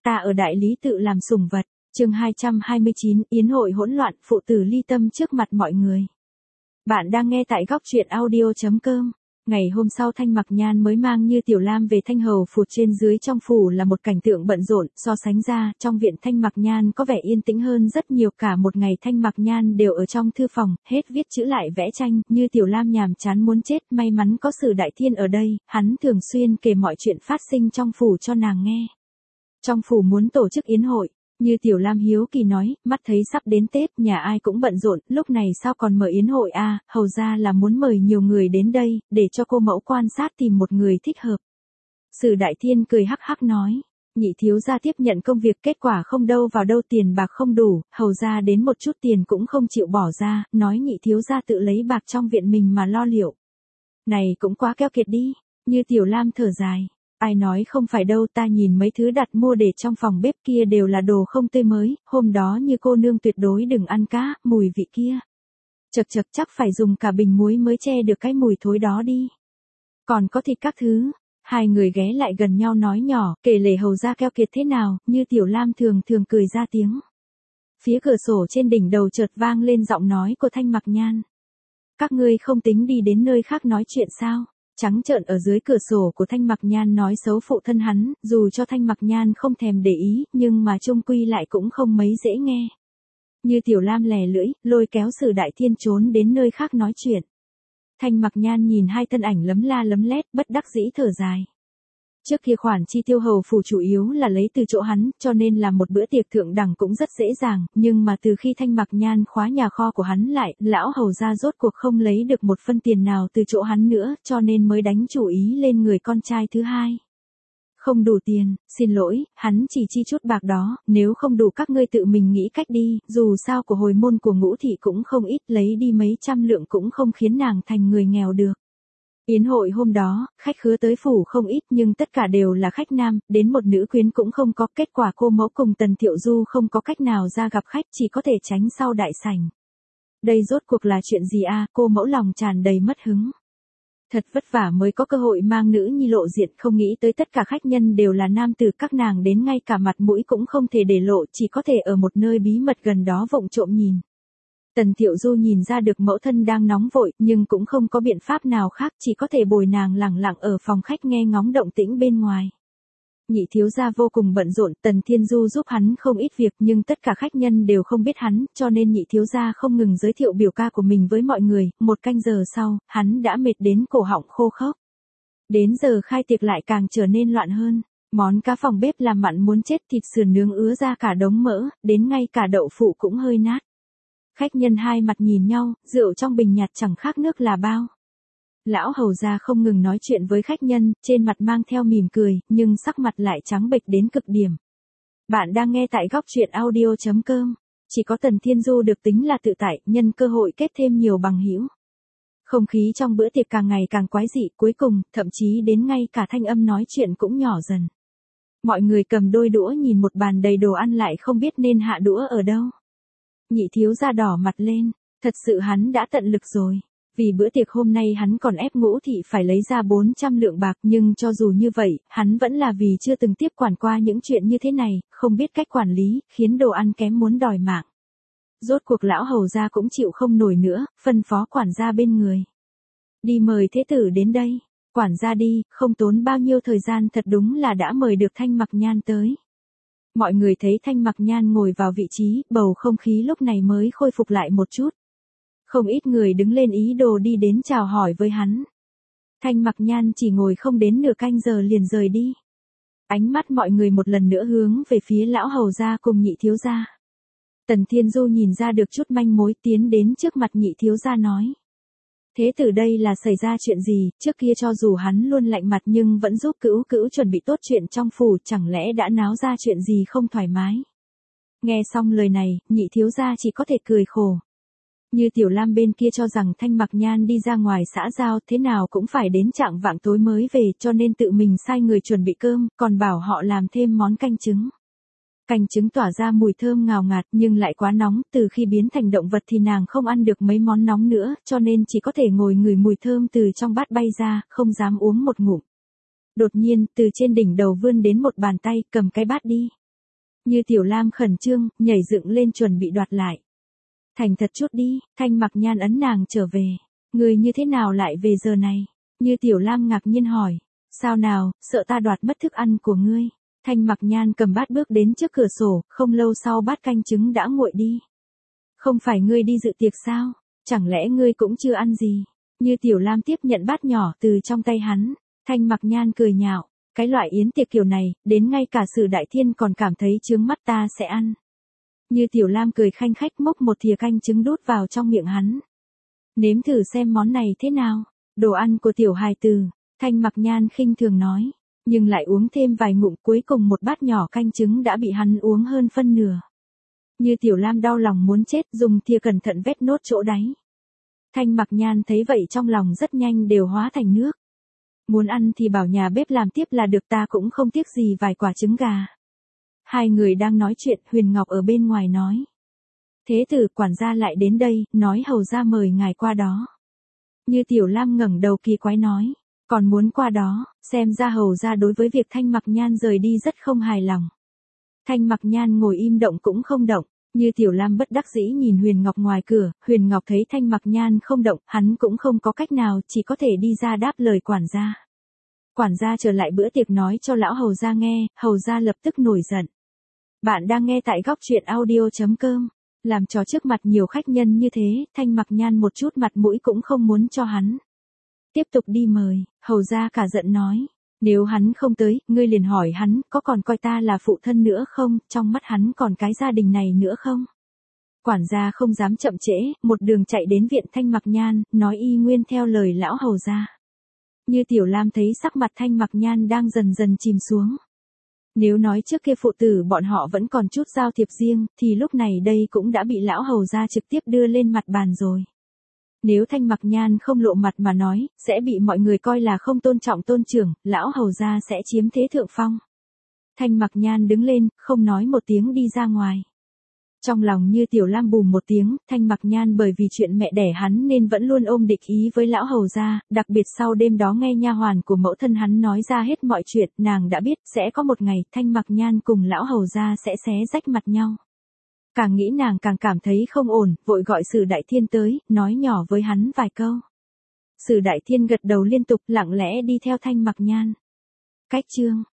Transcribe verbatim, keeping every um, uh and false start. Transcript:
Ta ở đại lý tự làm sủng vật, chương hai trăm hai mươi chín, yến hội hỗn loạn, phụ tử ly tâm trước mặt mọi người. Bạn đang nghe tại góc truyện audio chấm com. Ngày hôm sau Thanh Mặc Nhan mới mang Như Tiểu Lam về Thanh Hầu phủ, trên dưới trong phủ là một cảnh tượng bận rộn, so sánh ra, trong viện Thanh Mặc Nhan có vẻ yên tĩnh hơn rất nhiều. Cả một ngày Thanh Mặc Nhan đều ở trong thư phòng, hết viết chữ lại vẽ tranh. Như Tiểu Lam nhàm chán muốn chết, may mắn có Sử Đại Thiên ở đây, hắn thường xuyên kể mọi chuyện phát sinh trong phủ cho nàng nghe. Trong phủ muốn tổ chức yến hội, Như Tiểu Lam hiếu kỳ nói, mắt thấy sắp đến Tết, nhà ai cũng bận rộn, lúc này sao còn mở yến hội à, hầu ra là muốn mời nhiều người đến đây, để cho cô mẫu quan sát tìm một người thích hợp. Sử Đại Thiên cười hắc hắc nói, nhị thiếu gia tiếp nhận công việc, kết quả không đâu vào đâu, tiền bạc không đủ, hầu ra đến một chút tiền cũng không chịu bỏ ra, nói nhị thiếu gia tự lấy bạc trong viện mình mà lo liệu. Này cũng quá keo kiệt đi. Như Tiểu Lam thở dài. Ai nói không phải đâu, ta nhìn mấy thứ đặt mua để trong phòng bếp kia đều là đồ không tươi mới, hôm đó Như cô nương tuyệt đối đừng ăn cá, mùi vị kia. Chật chật, chắc phải dùng cả bình muối mới che được cái mùi thối đó đi. Còn có thịt các thứ. Hai người ghé lại gần nhau nói nhỏ, kể lể hầu ra keo kiệt thế nào. Như Tiểu Lam thường thường cười ra tiếng. Phía cửa sổ trên đỉnh đầu chợt vang lên giọng nói của Thanh Mặc Nhan. Các ngươi không tính đi đến nơi khác nói chuyện sao? Trắng trợn ở dưới cửa sổ của Thanh Mặc Nhan nói xấu phụ thân hắn, dù cho Thanh Mặc Nhan không thèm để ý, nhưng mà chung quy lại cũng không mấy dễ nghe. Như Tiểu Lam lè lưỡi, lôi kéo Sử Đại Thiên trốn đến nơi khác nói chuyện. Thanh Mặc Nhan nhìn hai thân ảnh lấm la lấm lét, bất đắc dĩ thở dài. Trước kia khoản chi tiêu hầu phủ chủ yếu là lấy từ chỗ hắn, cho nên làm một bữa tiệc thượng đẳng cũng rất dễ dàng, nhưng mà từ khi Thanh Mặc Nhan khóa nhà kho của hắn lại, lão hầu ra rốt cuộc không lấy được một phân tiền nào từ chỗ hắn nữa, cho nên mới đánh chủ ý lên người con trai thứ hai. Không đủ tiền, xin lỗi, hắn chỉ chi chút bạc đó, nếu không đủ các ngươi tự mình nghĩ cách đi, dù sao của hồi môn của Ngũ thị cũng không ít, lấy đi mấy trăm lượng cũng không khiến nàng thành người nghèo được. Yến hội hôm đó, khách khứa tới phủ không ít nhưng tất cả đều là khách nam, đến một nữ quyến cũng không có, kết quả cô mẫu cùng Tần Thiệu Du không có cách nào ra gặp khách, chỉ có thể tránh sau đại sảnh. Đây rốt cuộc là chuyện gì a? Cô mẫu lòng tràn đầy mất hứng. Thật vất vả mới có cơ hội mang nữ nhi lộ diện, không nghĩ tới tất cả khách nhân đều là nam tử, các nàng đến ngay cả mặt mũi cũng không thể để lộ, chỉ có thể ở một nơi bí mật gần đó vụng trộm nhìn. Tần Thiệu Du nhìn ra được mẫu thân đang nóng vội, nhưng cũng không có biện pháp nào khác, chỉ có thể bồi nàng lẳng lặng ở phòng khách nghe ngóng động tĩnh bên ngoài. Nhị thiếu gia vô cùng bận rộn, Tần Thiên Du giúp hắn không ít việc, nhưng tất cả khách nhân đều không biết hắn, cho nên nhị thiếu gia không ngừng giới thiệu biểu ca của mình với mọi người, một canh giờ sau, hắn đã mệt đến cổ họng khô khốc. Đến giờ khai tiệc lại càng trở nên loạn hơn. Món cá phòng bếp làm mặn muốn chết, thịt sườn nướng ứa ra cả đống mỡ, đến ngay cả đậu phụ cũng hơi nát. Khách nhân hai mặt nhìn nhau, rượu trong bình nhạt chẳng khác nước là bao. Lão hầu gia không ngừng nói chuyện với khách nhân, trên mặt mang theo mỉm cười, nhưng sắc mặt lại trắng bệch đến cực điểm. Bạn đang nghe tại góc truyện audio chấm com. Chỉ có Tần Thiên Du được tính là tự tại, nhân cơ hội kết thêm nhiều bằng hữu. Không khí trong bữa tiệc càng ngày càng quái dị, cuối cùng, thậm chí đến ngay cả thanh âm nói chuyện cũng nhỏ dần. Mọi người cầm đôi đũa nhìn một bàn đầy đồ ăn lại không biết nên hạ đũa ở đâu. Nhị thiếu gia đỏ mặt lên, thật sự hắn đã tận lực rồi. Vì bữa tiệc hôm nay hắn còn ép Ngũ thị phải lấy ra bốn trăm lượng bạc, nhưng cho dù như vậy, hắn vẫn là vì chưa từng tiếp quản qua những chuyện như thế này, không biết cách quản lý, khiến đồ ăn kém muốn đòi mạng. Rốt cuộc lão hầu gia cũng chịu không nổi nữa, phân phó quản gia bên người. Đi mời thế tử đến đây. Quản gia đi, không tốn bao nhiêu thời gian, thật đúng là đã mời được Thanh Mặc Nhan tới. Mọi người thấy Thanh Mặc Nhan ngồi vào vị trí, bầu không khí lúc này mới khôi phục lại một chút. Không ít người đứng lên ý đồ đi đến chào hỏi với hắn. Thanh Mặc Nhan chỉ ngồi không đến nửa canh giờ liền rời đi. Ánh mắt mọi người một lần nữa hướng về phía lão hầu gia cùng nhị thiếu gia. Tần Thiên Du nhìn ra được chút manh mối, tiến đến trước mặt nhị thiếu gia nói. Thế từ đây là xảy ra chuyện gì, trước kia cho dù hắn luôn lạnh mặt nhưng vẫn giúp Cữu Cữu chuẩn bị tốt chuyện trong phủ, chẳng lẽ đã náo ra chuyện gì không thoải mái. Nghe xong lời này, nhị thiếu gia chỉ có thể cười khổ. Như Tiểu Lam bên kia cho rằng Thanh Mặc Nhan đi ra ngoài xã giao, thế nào cũng phải đến chạng vạng tối mới về, cho nên tự mình sai người chuẩn bị cơm, còn bảo họ làm thêm món canh trứng. Canh trứng tỏa ra mùi thơm ngào ngạt nhưng lại quá nóng, từ khi biến thành động vật thì nàng không ăn được mấy món nóng nữa, cho nên chỉ có thể ngồi ngửi mùi thơm từ trong bát bay ra, không dám uống một ngụm. Đột nhiên, từ trên đỉnh đầu vươn đến một bàn tay, cầm cái bát đi. Như Tiểu Lam khẩn trương, nhảy dựng lên chuẩn bị đoạt lại. Thành thật chút đi, Thanh Mặc Nhan ấn nàng trở về. Người như thế nào lại về giờ này? Như Tiểu Lam ngạc nhiên hỏi. Sao nào, sợ ta đoạt mất thức ăn của ngươi. Thanh Mặc Nhan cầm bát bước đến trước cửa sổ, không lâu sau bát canh trứng đã nguội đi. Không phải ngươi đi dự tiệc sao? Chẳng lẽ ngươi cũng chưa ăn gì? Như Tiểu Lam tiếp nhận bát nhỏ từ trong tay hắn. Thanh Mặc Nhan cười nhạo. Cái loại yến tiệc kiểu này, đến ngay cả Sử Đại Thiên còn cảm thấy chướng mắt ta sẽ ăn. Như Tiểu Lam cười khanh khách múc một thìa canh trứng đút vào trong miệng hắn. Nếm thử xem món này thế nào. Đồ ăn của tiểu hài tử. Thanh Mặc Nhan khinh thường nói. Nhưng lại uống thêm vài ngụm, cuối cùng một bát nhỏ canh trứng đã bị hắn uống hơn phân nửa. Như Tiểu Lam đau lòng muốn chết, dùng thìa cẩn thận vét nốt chỗ đáy. Thanh Mặc Nhan thấy vậy trong lòng rất nhanh đều hóa thành nước. Muốn ăn thì bảo nhà bếp làm tiếp là được, ta cũng không tiếc gì vài quả trứng gà. Hai người đang nói chuyện, Huyền Ngọc ở bên ngoài nói. Thế tử, quản gia lại đến đây, nói hầu gia mời ngài qua đó. Như Tiểu Lam ngẩng đầu kỳ quái nói. Còn muốn qua đó, xem ra hầu gia đối với việc Thanh Mặc Nhan rời đi rất không hài lòng. Thanh Mặc Nhan ngồi im động cũng không động. Như Tiểu Lam bất đắc dĩ nhìn Huyền Ngọc ngoài cửa, Huyền Ngọc thấy Thanh Mặc Nhan không động, hắn cũng không có cách nào, chỉ có thể đi ra đáp lời quản gia. Quản gia trở lại bữa tiệc nói cho lão hầu gia nghe, hầu gia lập tức nổi giận. Bạn đang nghe tại góc truyện audio chấm com. Làm trò trước mặt nhiều khách nhân như thế, Thanh Mặc Nhan một chút mặt mũi cũng không muốn cho hắn. Tiếp tục đi mời, hầu gia cả giận nói. Nếu hắn không tới, ngươi liền hỏi hắn, có còn coi ta là phụ thân nữa không, trong mắt hắn còn cái gia đình này nữa không? Quản gia không dám chậm trễ, một đường chạy đến viện Thanh Mặc Nhan, nói y nguyên theo lời lão hầu gia. Như Tiểu Lam thấy sắc mặt Thanh Mặc Nhan đang dần dần chìm xuống. Nếu nói trước kia phụ tử bọn họ vẫn còn chút giao thiệp riêng, thì lúc này đây cũng đã bị lão hầu gia trực tiếp đưa lên mặt bàn rồi. Nếu Thanh Mặc Nhan không lộ mặt mà nói, sẽ bị mọi người coi là không tôn trọng tôn trưởng, lão hầu gia sẽ chiếm thế thượng phong. Thanh Mặc Nhan đứng lên, không nói một tiếng đi ra ngoài. Trong lòng Như Tiểu Lam bùm một tiếng, Thanh Mặc Nhan bởi vì chuyện mẹ đẻ hắn nên vẫn luôn ôm địch ý với lão hầu gia, đặc biệt sau đêm đó nghe nha hoàn của mẫu thân hắn nói ra hết mọi chuyện, nàng đã biết sẽ có một ngày Thanh Mặc Nhan cùng lão hầu gia sẽ xé rách mặt nhau. Càng nghĩ nàng càng cảm thấy không ổn, vội gọi Sử Đại Thiên tới, nói nhỏ với hắn vài câu. Sử Đại Thiên gật đầu liên tục, lặng lẽ đi theo Thanh Mặc Nhan. Cách chương